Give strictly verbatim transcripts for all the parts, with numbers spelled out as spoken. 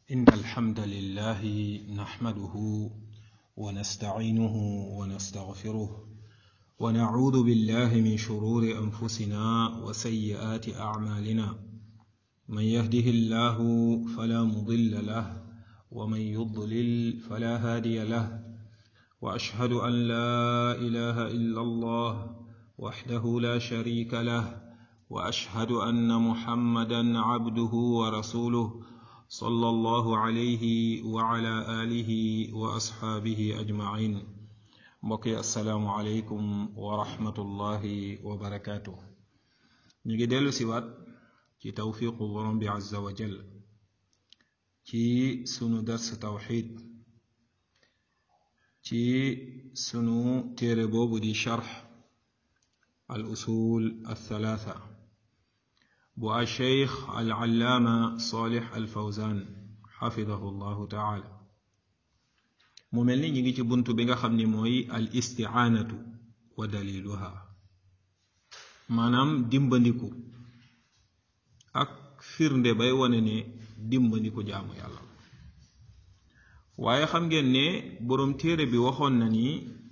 إن الحمد لله نحمده ونستعينه ونستغفره ونعوذ بالله من شرور أنفسنا وسيئات أعمالنا من يهده الله فلا مضل له ومن يضلل فلا هادي له وأشهد أن لا إله إلا الله وحده لا شريك له وأشهد أن محمدا عبده ورسوله صلى الله عليه وعلى آله وأصحابه أجمعين. mbokki asalaamualeykum wa rahmatullahi wa barakaatu. ñu ngi dellu siwaat ci tawfiqu borom bi azza wa jal ci sunu dars tawxid ci sunu téere boobu di charx al usul althalatha bu al cheikh al allaama salih al fawzan xafidahu llahu taala. mu mel ni ñu ngi ci bunt bi nga xam ni mooy al isti'aanatu wa daliluha, maanaam dimbandiku ak firnde bay wane ne dimbandiku jaamu yàlla. waaye xam ngeen ne boroom téere bi waxoon na ni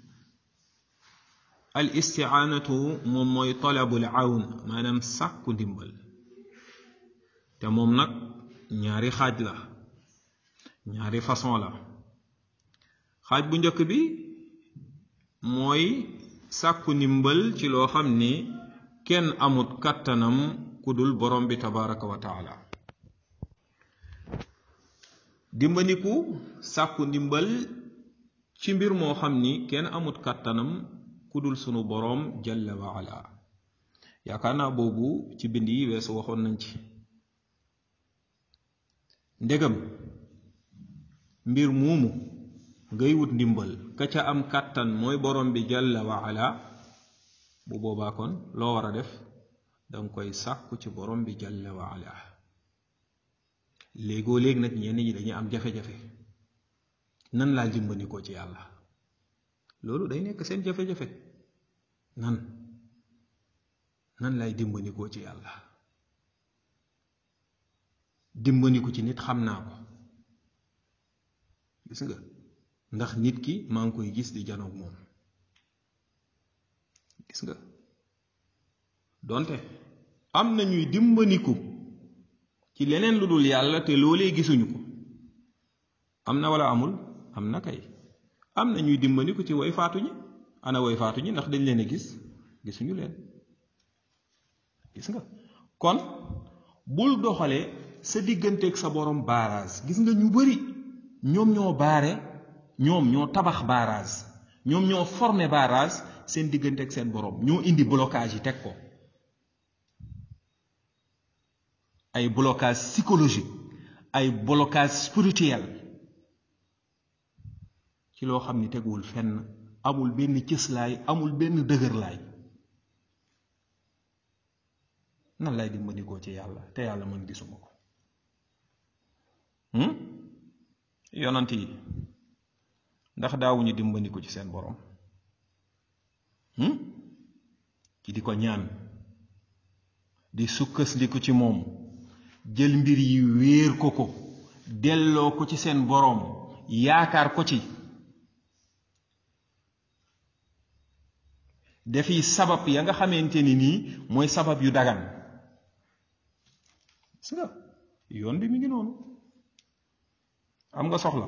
al isti'aanatu moom mooy talabul awn, maanaam sàkku ndimbal, te moom nag ñaari xaaj la, ñaari façon la. xaaj bu njëkk bi mooy sàkku ndimbal ci loo xam ni kenn amut kàttanam ku dul borom bi tabaraka wa taala. dimbandiku sàkku ndimbal ci mbir moo xam ni kenn amut kàttanam ku dul sunu borom jalla wa ala. yaakaar naa boobu ci bind yi weesu waxoon nañ ci ndegam mbir muumu ngay wut ndimbal ka ca am kàttan mooy borom bi jalla wa ala, bu boobaa kon loo war a def danga koy sàkku ci borom bi jalla wa ala. léegoo léeg nag ñenn ñi dañuy am jafe-jafe, nan laa dimbandikoo ci yàlla. loolu day nekk seen jafe-jafe, nan nan laay dimbandikoo ci yàlla. dimbandiku ci nit xam naa ko, gis nga, ndax nit ki maa ngi koy gis di janoog moom, gis nga. donte am na ñuy dimbandiku ci leneen lu dul yàlla te loolee gisuñu ko, am na wala amul? am na kay. am na ñuy dimbandiku ci way faatu ñi. ana way faatu ñi? ndax dañ leen a gis? gisuñu leen, gis nga. kon bul doxale sa digganteeg sa borom baaraas. gis nga ñu bari ñoom ñoo baare, ñoom ñoo tabax barrage, ñoom ñoo formé barrage seen diggante ak seen borom, ñoo indi blocage yi teg ko, ay blocage psychologique, ay blocage spirituel, ci loo xam ni teguwul fenn, amul benn cëslaay, amul benn dëgërlaay. nan lay dimbandikoo ci yàlla te yàlla man gisuma ko? yonant yi ndax daawuñu dimbandiku ci seen borom ci di ko ñaan, di sukkandiku ci moom, jël mbir yi wéer ko ko, delloo ko ci seen borom, yaakaar ko ci, defi sabab ya nga xamante ni nii mooy sabab yu dagan. gis nga yoon bi mi ngi noonu. am nga soxla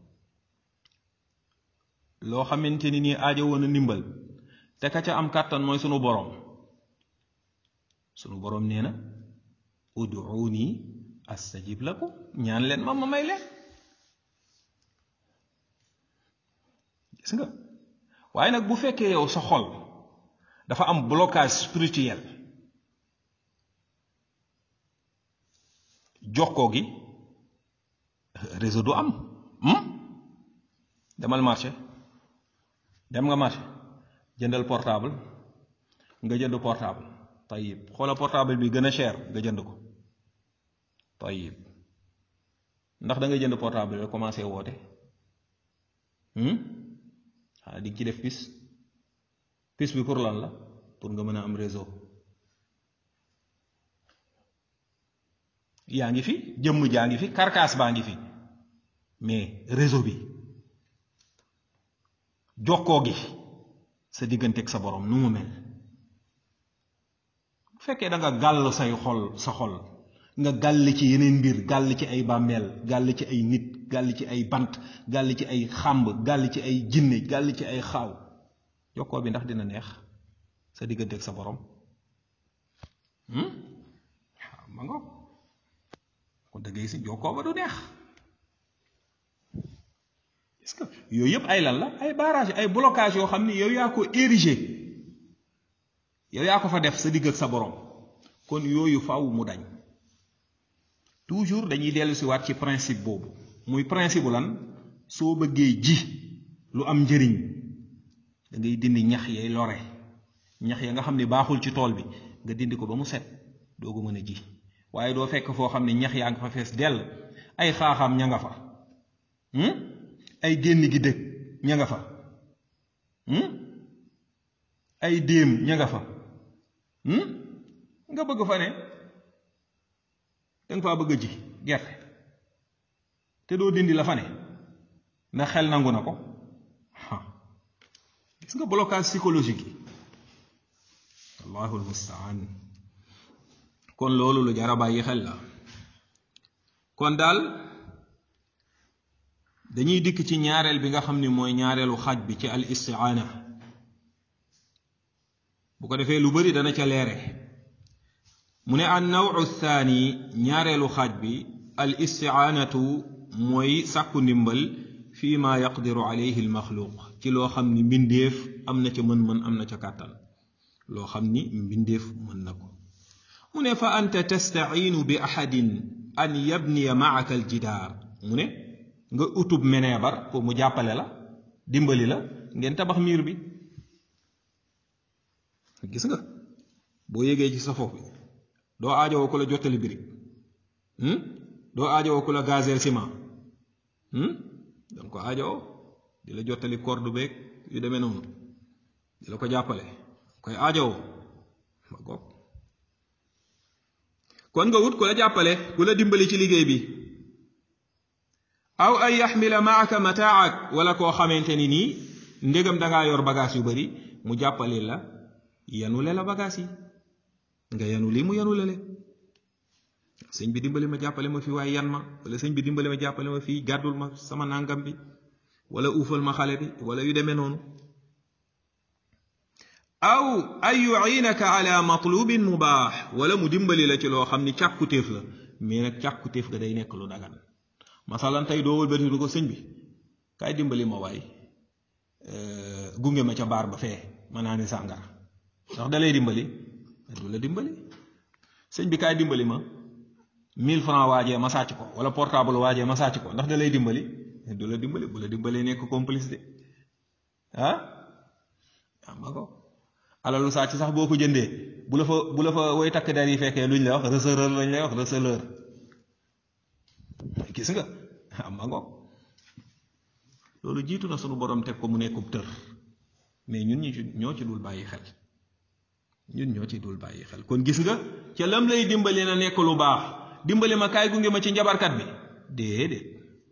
loo xamante ni nii aajo woon a ndimbal, te ka ca am kàttan mooy sunu boroom. sunu boroom nee na ud'uuni astajib lakum, ñaan leen ma ma may leen. gis nga. waaye nag bu fekkee yow sa xol dafa am blocage spirituel, jokkoo gi réseau du am. demal marché, dem nga marché jëndal portable, nga jënd portable tayib, xoola portable bi gën a cher nga jënd ko tayib. ndax da nga jënd portable rek commencé woote? ah di ci def pis pis bi pour lan la? pour nga mën a am réseau. yaa ngi fi, jëmm jaa ngi fi, karkaas baa ngi fi, mais réseau bi jokkoo gi sa digganteeg sa borom nu mu mel bu fekkee da nga gàll say xol sa xol nga gàll ci yeneen mbir gàll ci ay bàmmeel gàll ci ay nit gàll ci ay bant gàll ci ay xàmb gàll ci ay jinne gàll ci ay xaaw jokkoo bi ndax dina neex sa digganteeg sa borom waaw ma nga ko dëggee si jokkoo ba du neex est-ce que yooyu yëpp ay lan la ay barrage ay blocage yoo xam ni yow yaa ko érigé yow yaa ko fa def sa digg ak sa borom kon yooyu faaw mu dañ toujours dañuy dellu si waat ci principe boobu muy principe lan soo bëggee ji lu am njëriñ da ngay dindi ñax yay lore ñax ya nga xam ne baaxul ci tool bi nga dindi ko ba mu set doo ko mën a ji waaye doo fekk foo xam ne ñax yaa nga fa fees dell ay xaaxaam ña nga fa ay génn gi dëkk ña nga fa ay déem ña nga fa nga bëgg fa ne danga faa bëgg a ji gerte te doo dindi la fa ne ndax xel nangu na ko gis nga blocage psychologique yi allahu almustaan kon loolu lu jar a bàyyi xel la kon daal dañuy dikk ci ñaareel bi nga xam ni mooy ñaareelu xaaj bi ci al istiaana bu ko defee lu bari dana ca leere mu ne an nawu thani ñaareelu xaaj bi al istiaanatu mooy sàkku ndimbal fii ma yaqdiru alayhi al maxluq ci loo xam ni mbindeef am na ca mën-mën am na ca kàttan loo xam ni mbindeef mën na ko mu ne fa anta tastaciinu bi ahadin an yabniya maaka al jidaar mu ne nga utub meneebar pour mu jàppale la dimbali la ngeen tabax miir bi gis nga boo yégee ci sa foofu doo aajowoo ku la jottali birig doo aajowoo ku la gazel ciment danga ko aajowoo di la jottali corde beeg yu demee noonu di la ko jàppale koy aajowoo ma goog kon nga wut ku la jàppale ku la dimbali ci liggéey bi aw ay yaxmila maaka mataak wala koo xamante ni nii ndégam dangaa yor bagage yu bari mu jàppale la yanule la bagage yi nga yanu lii mu yanule le sëñ bi dimbali ma jàppale ma fii waaye yan ma wala sëñ bi dimbali ma jàppale ma fii gàddul ma sama nàngam bi wala uufal ma xale bi wala yu demee noonu aw ay yuinaka ala matlubin mubaax wala mu dimbali la ci loo xam ni càkkutéef la mais nag càkkutéef ga day nekk lu dagan masalan tey doo wëlbati du ko sëñ bi kaay dimbali ma waay gunge ma ca baar ba fee ma naa ni sàngara ndax da lay dimbali du la dimbali sëñ bi kaay dimbali ma mille francs waajee ma sàcc ko wala portable waajee ma sàcc ko ndax da lay dimbali du la dimbali bu la dimbali nekk complice de ah am nga ko alalu sàcc sax boo ko jëndee bu la fa bu la fa way takk der yi fekkee luñ lay wax receleur lañ lay wax receleur gis nga am nga ko loolu jiitu na sunu borom teg ko mu nekkub tër mais ñun ñi ñoo ci dul bàyyi xel ñun ñoo ci dul bàyyi xel kon gis nga ca lam lay dimbali na nekk lu baax dimbali ma kaay gunge ma ci njabarkat bi déedéet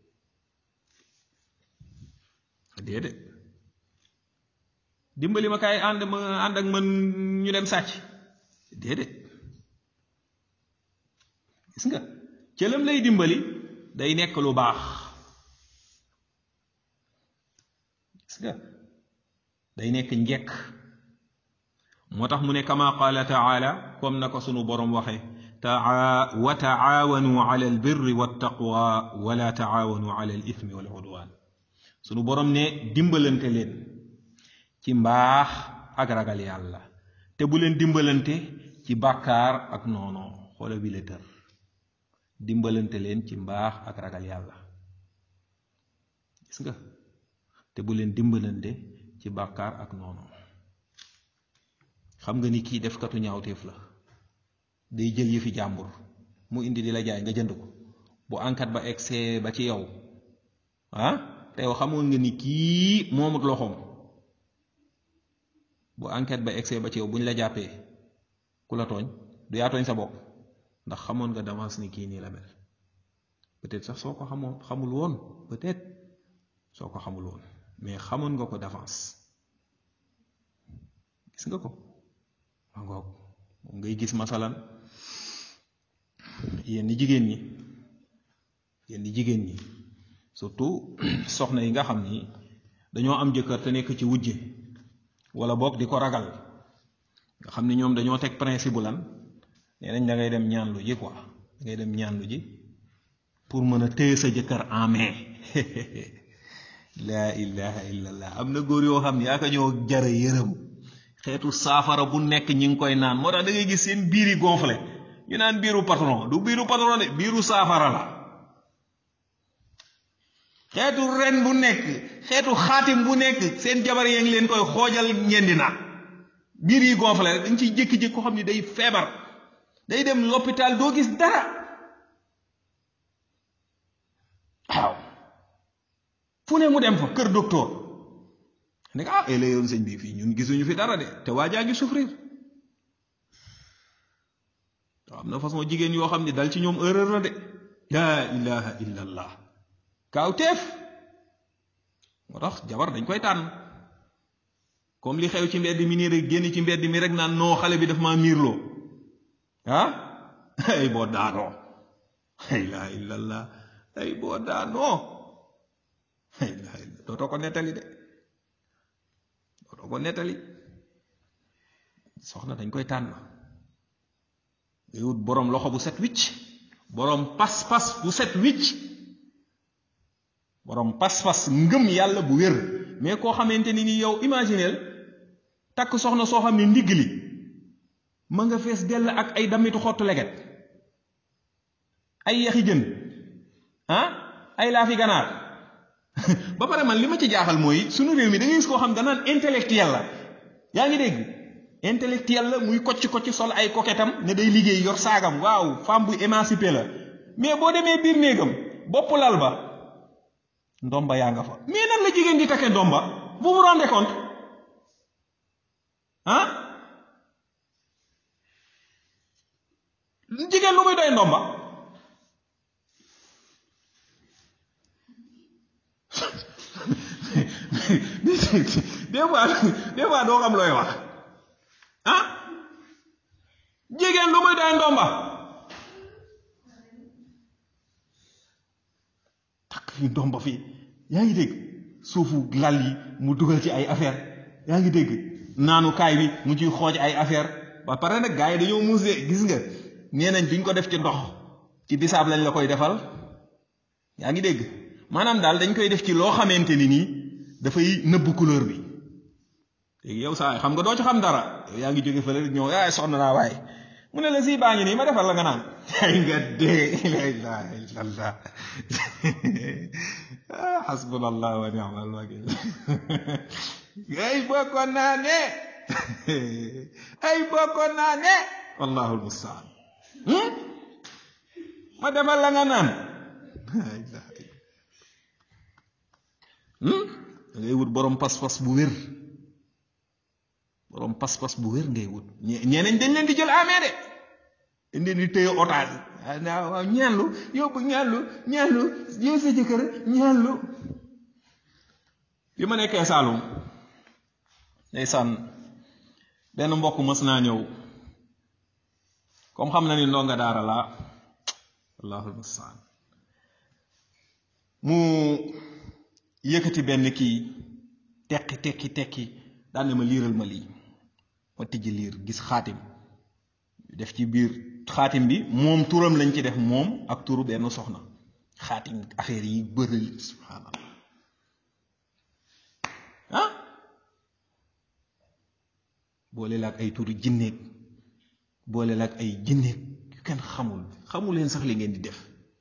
déedéet dimbali ma kaay ànd ma ànd ak man ñu dem sàcc déedéet gis nga ca lam lay dimbali day nekk lu baax gis nga day nekk njekk moo tax mu ne kama qaala taala comme na ko sunu boroom waxe taa wa taawanu ala albirri wattaqwa wala taawanu ala al ithmi wal udwan sunu boroom ne dimbalante leen ci mbaax ak ragal yàlla te bu leen dimbalante ci bàkkaar ak noono xoola bi la tër dimbalante leen ci mbaax ak ragal yàlla gis nga te bu leen dimbalante ci bàkkaar ak noono xam nga ni kii def katu ñaawteef la day jël yëfi jàmbur mu indi di la jaay nga jënd ko bu enquête ba egsee ba ci yow ah te yow xamoon nga ni kii moomut loxoom bu enquête ba egsee ba ci yow buñ la jàppee ku la tooñ du yaa tooñ sa bopp ndax xamoon nga d'avance ni kii nii la mel peut-être sax soo ko xamoon xamul woon peut-être soo ko xamul woon mais xamoon nga ko d'avance gis nga ko ma ngoog moom ngay gis masalan yenn jigéen ñi yenn jigéen ñi surtout soxna yi nga xam ni dañoo am jëkkër te nekk ci wujje wala boog di ko ragal nga xam ni ñoom dañoo teg principe bu lan nee nañ da ngay dem ñaanlu ji quoi da ngay dem ñaanlu ji pour mën a téye sa jëkkër en main laa ilaha illallah am na góor yoo xam ne yaa ko ñoo jara yërëm xeetu saafara bu nekk ñi ngi koy naan moo tax da ngay gis seen biir yi gonflé ñu naan biiru patron du biiru patron de biiru saafara la xeetu ren bu nekk xeetu xaatim bu nekk seen jabar yee ngi leen koy xoojal ngeen di naan biir yi gonflé rek dañ ciy jékki-jékki ko xam ni day feebar day dem l'hôpital doo gis dara waaw fu ne mu dem fa kër docteur ne ah la yoon sëñ bi fii ñun gisuñu fi dara de te waajaa ngi souffrir am na façon jigéen yoo xam ne dal ci ñoom erreur la de laa ilaha illa allah kaawteef moo tax jabar dañ koy tànn comme li xew ci mbedd mi nii rek génn ci mbedd mi rek naan noo xale bi daf maa miirloo ah ay boo daanoo la ilaha illa allah ay boo daanoo la ilaha illa dootoo ko nettali de dootoo ko nettali soxna dañ koy tànn ngay wut boroom loxo bu set wicc boroom pas-pas bu set wicc boroom pas-pas ngëm yàlla bu wér mais koo xamante ni ni yow imagineel takk soxna soo xam ne ndigg li ma nga fees dell ak ay damitu xottu leget ay yaxi jën ah ay laafi ganaar ba pare man li ma ci jaaxal mooy sunu réew mi da ngay gis koo xam danaan intellectuel la yaa ngi dégg intellectuel la muy kocc kocc sol ay koketam ne day liggéey yor saagam waaw femme bu émancipé la mais boo demee biir néegam bopp lal ba ndomba yaa nga fa mais nan la jigéen di takke ndomba vous vous rendez compte ah jigéen lu muy doy ndomba des fois des fois doo xam looy wax ah jigéen lu muy doy ndomba takk fi ndomba fii yaa ngi dégg suufu lal yi mu dugal ci ay affaire yaa ngi dégg naanukaay bi mu ciy xooj ay affaire ba pare nag gars yi dañoo muuse gis nga nee nañ duñ ko def ci ndox ci bisaab lañ la koy defal yaa ngi dégg maanaam daal dañ koy def ci loo xamante ni nii dafay nëbb couleur bi léegi yow saa xam nga doo ci xam dara yow yaa ngi jóge fële ñëw yaay sonn naa waaye mu ne la si baa ngi nii ma defal la nga naan ay nga dee la ilaha illallah hasbunallah wa ni'mal wakil ay bokkoon naa ne ay bokkoon naa ne wallahu almustaan ma defal la nga naan da ngay wut borom pas-pas bu wér borom pas-pas bu wér ngay wut ñeneen dañ leen di jël amee de dañ leen di téye otage ah waaw ñaanlu yóbbu ñaanlu ñaanlu yow sa jëkkër ñaanlu. bi ma nekkee Saalum ndeysaan benn mbokk mës naa ñëw comme xam na ni ndonga daara laa allahul mustaan mu yëkkati benn kii tekki tekki tekki daan ne ma liiral ma lii ma tijji liir gis xaatim def ci biir xaatim bi moom turam lañ ci def moom ak turu benn soxna xaatim affaire yi bëral subhanallah ah boole la ak ay turu jinneeg boole la ak ay jinneeg yu kenn xamul xamul leen sax li ngeen di def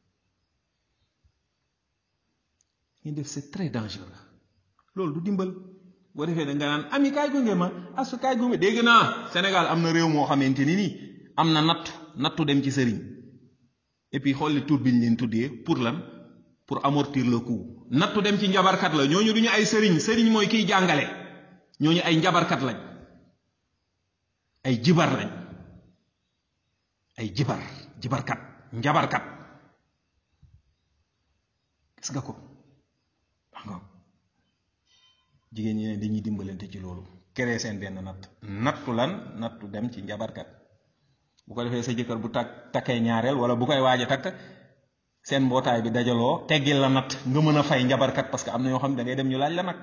ngeen def c'est très dangereux loolu du dimbal boo defee da nga naan ami kaay gunge ma asu kaay gunge dégg naa Sénégal am na réew moo xamante ni nii am na nattu nattu dem ci sëriñ et puis xool li tur bi ñu leen tuddee pour lan pour amortir le coup nattu dem ci njabarkat la ñooñu duñu ay sëriñ sëriñ mooy kiy jàngale ñooñu ay njabarkat lañ ay jibar lañ ay jibar jibarkat njabarkat gis nga ko nga jigéen ñi ne dañuy dimbalante ci loolu créer seen benn natt nattu lan nattu dem ci njabarkat bu ko defee sa jëkkër bu takk takkee ñaareel wala bu koy waaj a takk seen mbootaay bi dajaloo teggil la natt nga mën a fay njabarkat parce que am na ñoo xam ne da ngay dem ñu laaj la nag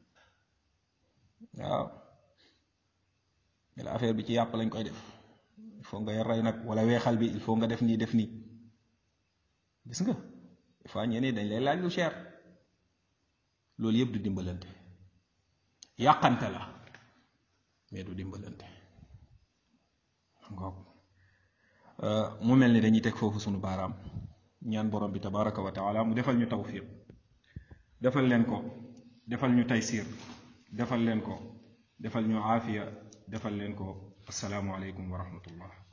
waaw mais la affaire bi ci yàpp lañ koy def il faut nga rey nag wala weexal bi il faut nga def nii def nii gis nga des fois ñeneen dañ lay laaj lu cher loolu yëpp du dimbalante yàqante la mais du dimbalante ngoog mu mel ni dañuy teg foofu sunu baaraam ñaan borom bi tabaraka wa taala mu defal ñu tawfiq defal leen ko defal ñu taysir defal leen ko defal ñu aafiya defal leen ko assalaamu aleykum wa rahmatullah